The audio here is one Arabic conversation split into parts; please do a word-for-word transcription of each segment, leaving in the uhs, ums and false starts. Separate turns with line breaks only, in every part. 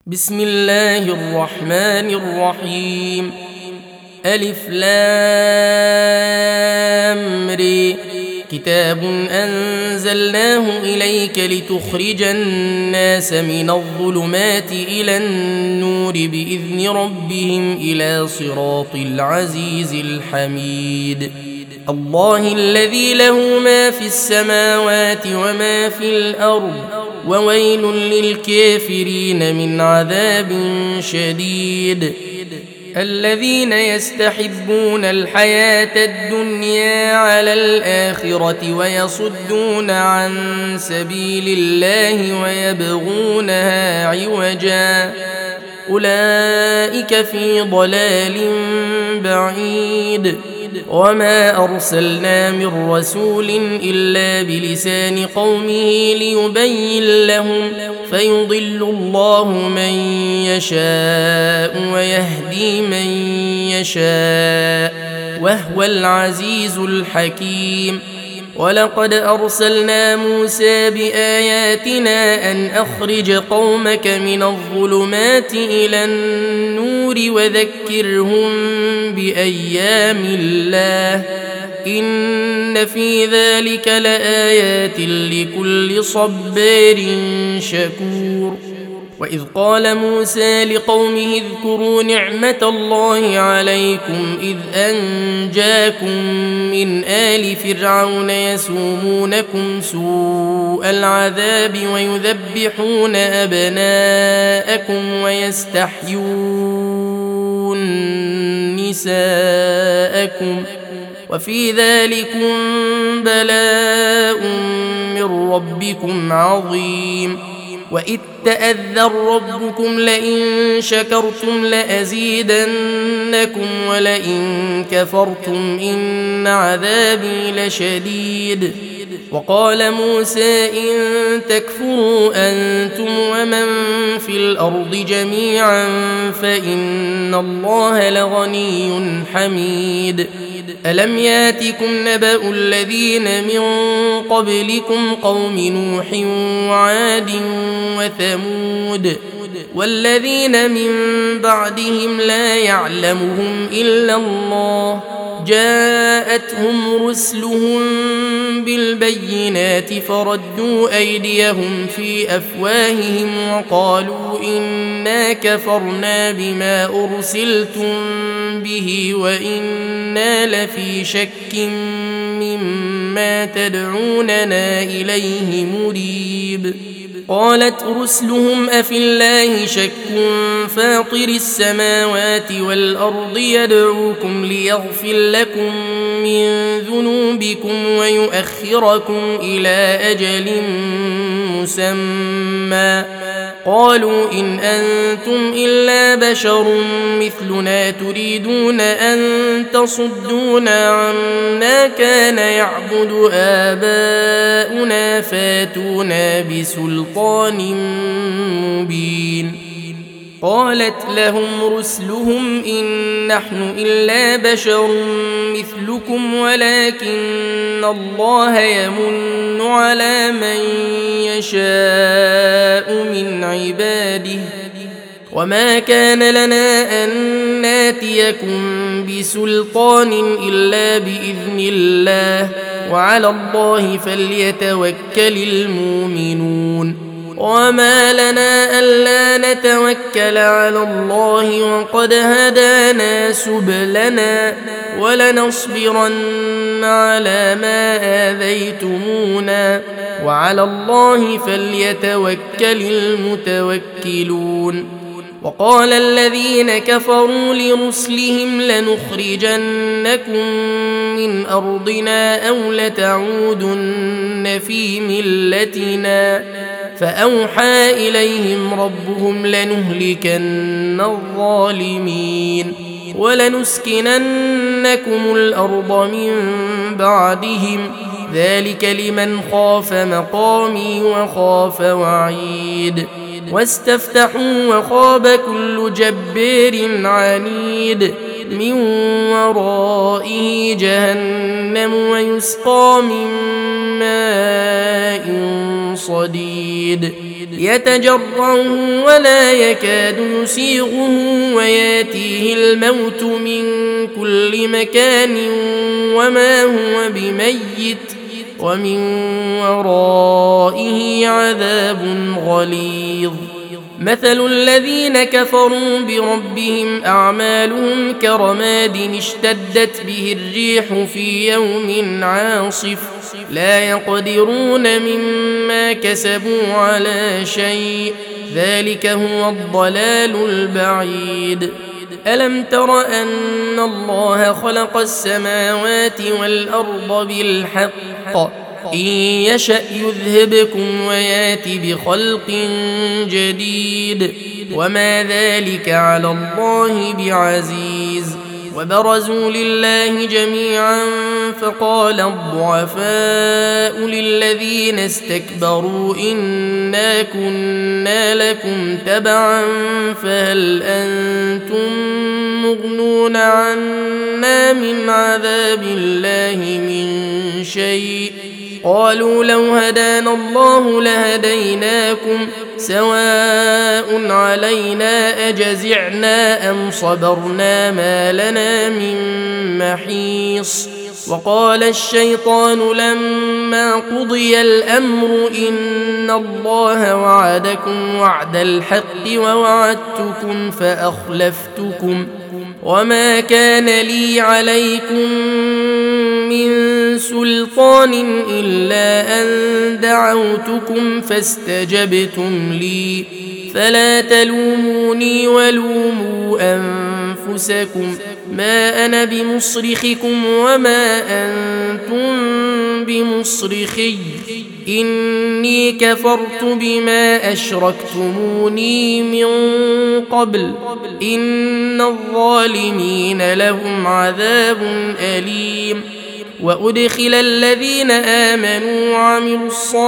بسم الله الرحمن الرحيم. ألف لام ر. كتاب أنزلناه إليك لتخرج الناس من الظلمات إلى النور بإذن ربهم إلى صراط العزيز الحميد. الله الذي له ما في السماوات وما في الأرض، وويل للكافرين من عذاب شديد. الذين يستحبون الحياة الدنيا على الآخرة ويصدون عن سبيل الله ويبغونها عوجا، أولئك في ضلال بعيد. وما أرسلنا من رسول إلا بلسان قومه ليبين لهم، فيضل الله من يشاء ويهدي من يشاء، وهو العزيز الحكيم. ولقد أرسلنا موسى بآياتنا أن أخرج قومك من الظلمات إلى النور وذكرهم بأيام الله، إن في ذلك لآيات لكل صبار شكور. وإذ قال موسى لقومه اذكروا نعمة الله عليكم إذ أنجاكم من آل فرعون يسومونكم سوء العذاب ويذبحون أبناءكم ويستحيون نساءكم، وفي ذلكم بلاء من ربكم عظيم. وإذ تأذن ربكم لئن شكرتم لأزيدنكم ولئن كفرتم إن عذابي لشديد. وقال موسى إن تكفروا أنتم ومن في الأرض جميعا فإن الله لغني حميد. ألم ياتكم نبأ الذين من قبلكم قوم نوح وعاد وثمود والذين من بعدهم لا يعلمهم إلا الله، جاءتهم رسلهم بالبينات فردوا أيديهم في أفواههم وقالوا إنا كفرنا بما أرسلتم به وإنا لفي شك مما تدعوننا إليه مريب. قالت رسلهم أفي الله شك فاطر السماوات والأرض يدعوكم ليغفر لكم من ذنوبكم ويؤخركم إلى أجل مسمى، قالوا إن أنتم إلا بشر مثلنا تريدون أن تصدونا عما كان يعبد آباؤنا فاتونا بسلطان مبين. قالت لهم رسلهم إن نحن إلا بشر مثلكم ولكن الله يمن على من يشاء من عباده، وما كان لنا أن ناتيكم بسلطان إلا بإذن الله، وعلى الله فليتوكل المؤمنون. وما لنا ألا نتوكل على الله وقد هدانا سبلنا ولنصبرن على ما آذيتمونا، وعلى الله فليتوكل المتوكلون. وقال الذين كفروا لرسلهم لنخرجنكم من أرضنا أو لتعودن في ملتنا، فأوحى إليهم ربهم لنهلكن الظالمين ولنسكننكم الأرض من بعدهم، ذلك لمن خاف مقامي وخاف وعيد. واستفتحوا وخاب كل جبار عنيد، من ورائه جهنم ويسقى من ماء صديد يتجرعه ولا يكاد يسيغه وياتيه الموت من كل مكان وما هو بميت ومن ورائه عذاب غليظ. مثل الذين كفروا بربهم أعمالهم كرماد اشتدت به الريح في يوم عاصف لا يقدرون مما كسبوا على شيء ذلك هو الضلال البعيد. ألم تر أن الله خلق السماوات والأرض بالحق إن يشأ يذهبكم ويات بخلق جديد وما ذلك على الله بعزيز. وبرزوا لله جميعا فقال الضعفاء للذين استكبروا إنا كنا لكم تبعا فهل أنتم مغنون عنا من عذاب الله من شيء قالوا لو هدانا الله لهديناكم سواء علينا أجزعنا أم صبرنا ما لنا من محيص. وقال الشيطان لما قضي الأمر إن الله وعدكم وعد الحق ووعدتكم فأخلفتكم وما كان لي عليكم من سلطان إلا أن دعوتكم فاستجبتم لي فلا تلوموني ولوموا أنفسكم ما أنا بمصرخكم وما أنتم بمصرخي إني كفرت بما أشركتموني من قبل إن الظالمين لهم عذاب أليم. وأدخل الذين آمنوا وعملوا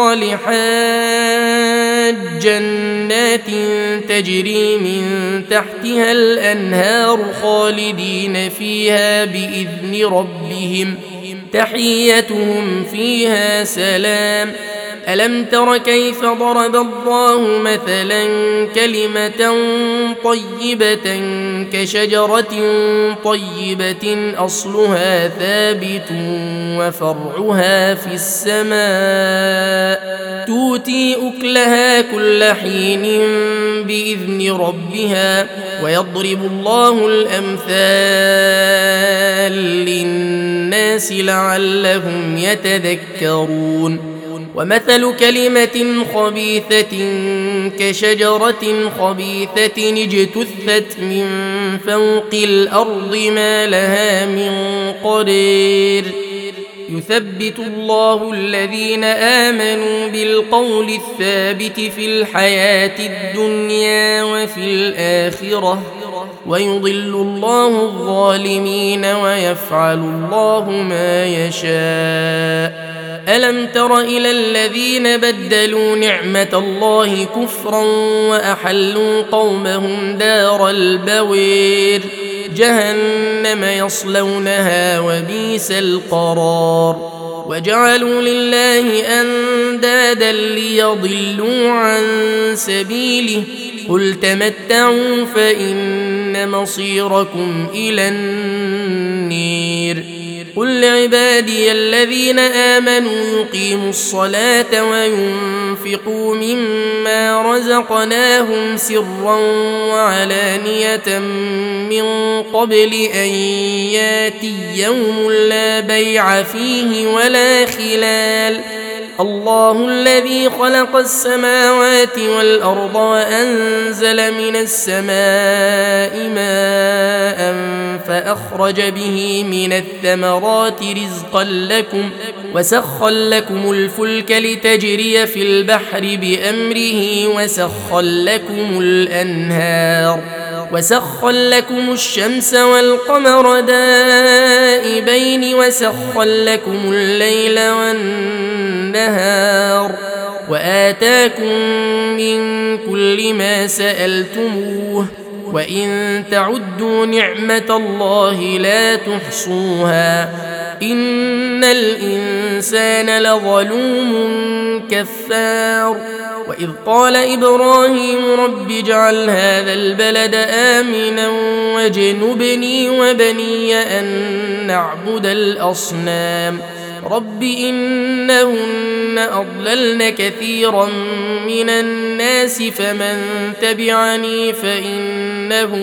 الصالحات جنات تجري من تحتها الأنهار خالدين فيها بإذن ربهم تحيتهم فيها سلام. ألم تر كيف ضرب الله مثلا كلمة طيبة كشجرة طيبة أصلها ثابت وفرعها في السماء تؤتي أكلها كل حين بإذن ربها ويضرب الله الأمثال للناس لعلهم يتذكرون. ومثل كلمة خبيثة كشجرة خبيثة اجتثت من فوق الأرض ما لها من قرير يثبت الله الذين آمنوا بالقول الثابت في الحياة الدنيا وفي الآخرة ويضل الله الظالمين ويفعل الله ما يشاء. ألم تر إلى الذين بدلوا نعمة الله كفرا وأحلوا قومهم دار البوير جهنم يصلونها وبئس القرار. وجعلوا لله أندادا ليضلوا عن سبيله قل تمتعوا فإن مصيركم إلى النير. قل لعبادي الذين آمنوا يقيموا الصلاة وينفقوا مما رزقناهم سرا وعلانية من قبل أن ياتي يوم لا بيع فيه ولا خلال. الله الذي خلق السماوات والأرض وأنزل من السماء ماء فأخرج به من الثمرات رزقا لكم وسخر لكم الفلك لتجري في البحر بأمره وسخر لكم الأنهار وسخر لكم الشمس والقمر دائبين وسخر لكم الليل والنهار وآتاكم من كل ما سألتموه وإن تعدوا نعمة الله لا تحصوها إن الإنسان لظلوم كفار وإذ قال إبراهيم رب اجعل هذا البلد آمنا واجنبني وبني أن نعبد الأصنام رب إنهن أضللن كثيرا من الناس فمن تبعني فإنه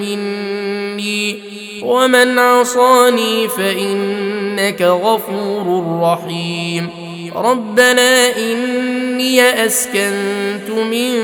مني ومن عصاني فإنك غفور رحيم ربنا إني أسكنت من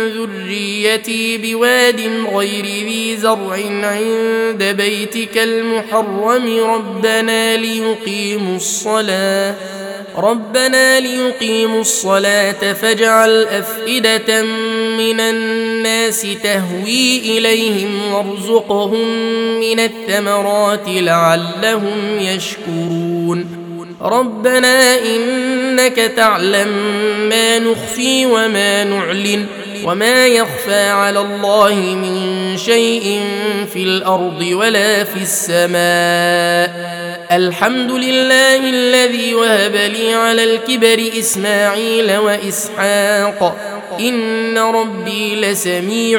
ذريتي بواد غير ذي زرع عند بيتك المحرم ربنا ليقيموا الصلاة ربنا ليقيموا الصلاة فاجعل أفئدة من الناس تهوي إليهم وارزقهم من الثمرات لعلهم يشكرون ربنا إنك تعلم ما نخفي وما نعلن وما يخفى على الله من شيء في الأرض ولا في السماء الحمد لله الذي وهب لي على الكبر إسماعيل وإسحاق إن ربي لسميع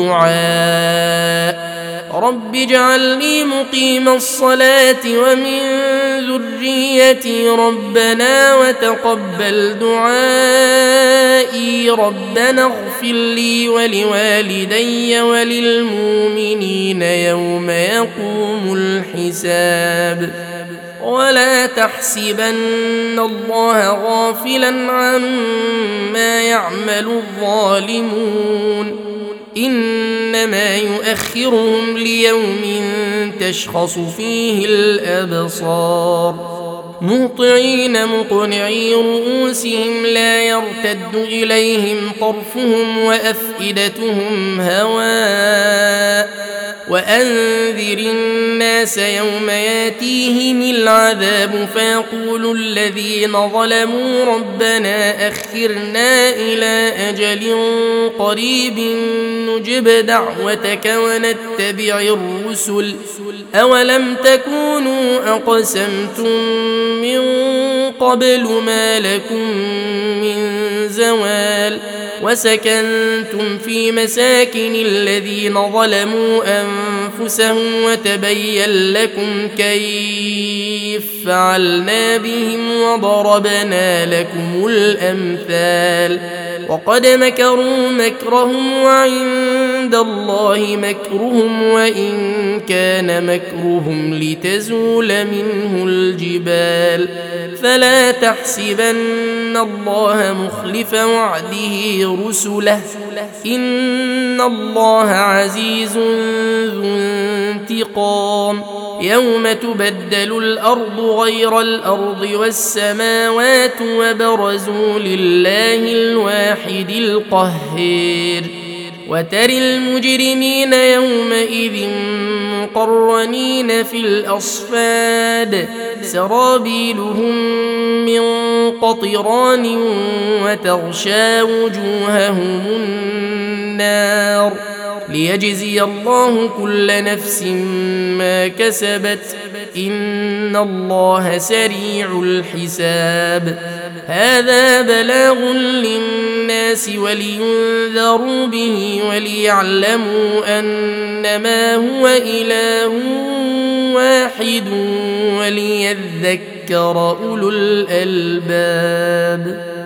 الدعاء رب اجعلني مقيم الصلاة ومن ذريتي ربنا وتقبل دعائي ربنا اغفر لي ولوالدي وللمؤمنين يوم يقوم الحساب ولا تحسبن الله غافلا عما يعمل الظالمون إنما يؤخرهم ليوم تشخص فيه الأبصار مهطعين مقنعي رؤوسهم لا يرتد إليهم طرفهم وأفئدتهم هواء وأنذر الناس يوم ياتيهم العذاب فيقول الذين ظلموا ربنا أخرنا إلى أجل قريب نجب دعوتك ونتبع الرسل أولم تكونوا أقسمتم من قبل ما لكم من زوال وسكنتم في مساكن الذين ظلموا أنفسهم وتبين لكم كيف فعلنا بهم وضربنا لكم الأمثال وقد مكروا مكرهم وعند الله مكرهم وإن كان مكرهم لتزول منه الجبال فلا تحسبن الله مخلف وعده رسله إن الله عزيز ذو انتقام يوم تبدل الأرض غير الأرض والسماوات وبرزوا لله الواحد القهار وترى المجرمين يومئذ مقرنين في الأصفاد سرابيلهم من قطران وتغشى وجوههم النار ليجزي الله كل نفس ما كسبت إن الله سريع الحساب هذا بلاغ للناس ولينذروا به وليعلموا أنما هو إله واحد وليذكر أولو الألباب.